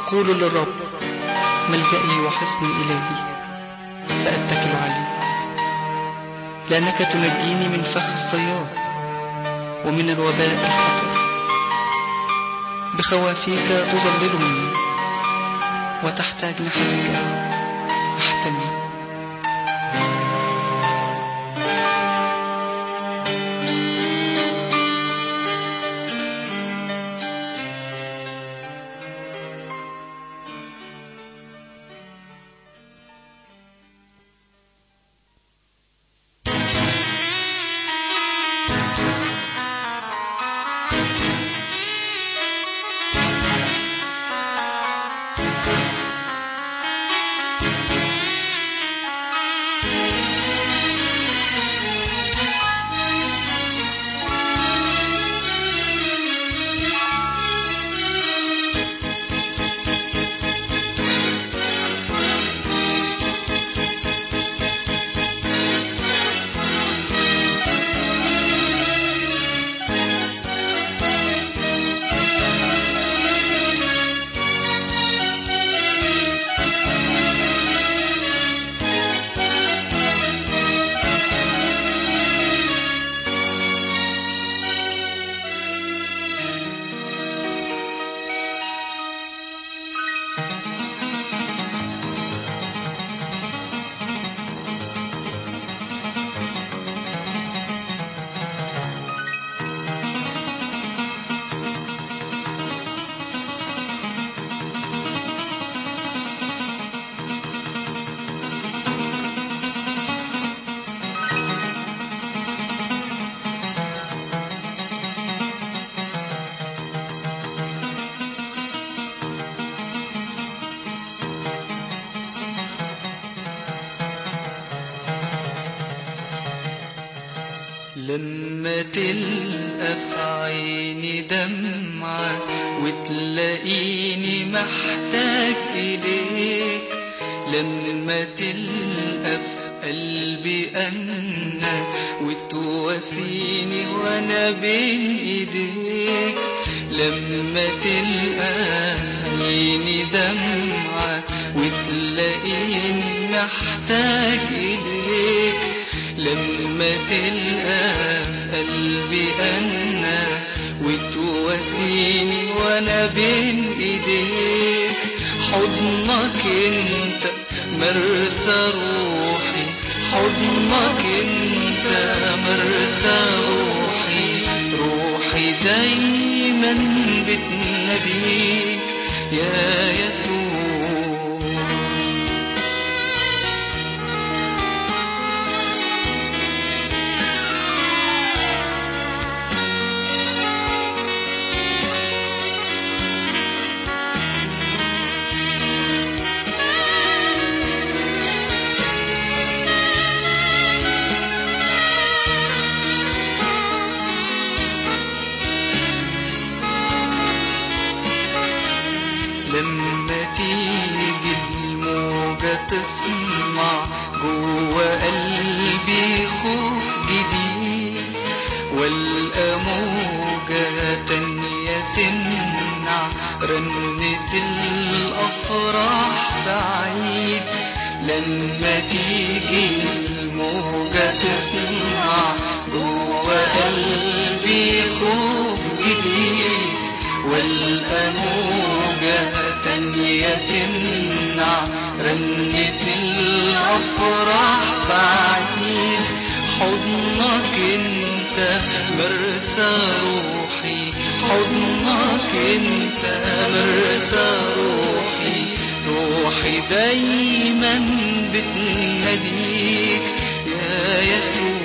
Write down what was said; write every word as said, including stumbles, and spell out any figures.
أقول للرب ملجئي وحصني إلهي فأتكل عليه، لأنك تنجيني من فخ الصياد ومن الوباء الخطر. بخوافيك تظللني وتحت أجنحتك أحتمي. لما تلقى في عيني دمعة وتلاقيني محتاج إليك، لما تلقى في قلبي أنا وتواسيني وأنا بين إيديك، لما تلقى في عيني دمعة وتلاقيني محتاج إليك، لما تلقى في قلبي أنا وتواسيني وأنا بين إيديك، حضنك أنت مرسى روحي، حضنك أنت مرسى روحي، روحي دايما بتناديك يا يسوع. لما تيجي الموجة تسمع جوا قلبي خوف جديد، والقى موجة تانية تمنع رنة الأفراح في عيد، لما تيجي الموجة تسمع جوا قلبي خوف جديد، والقى موجة تانية تمنع رنة الأفراح في عيد، حضنك انت مرسى روحي، حضنك انت مرسى روحي، روحي دايما بتناديك يا يسوع.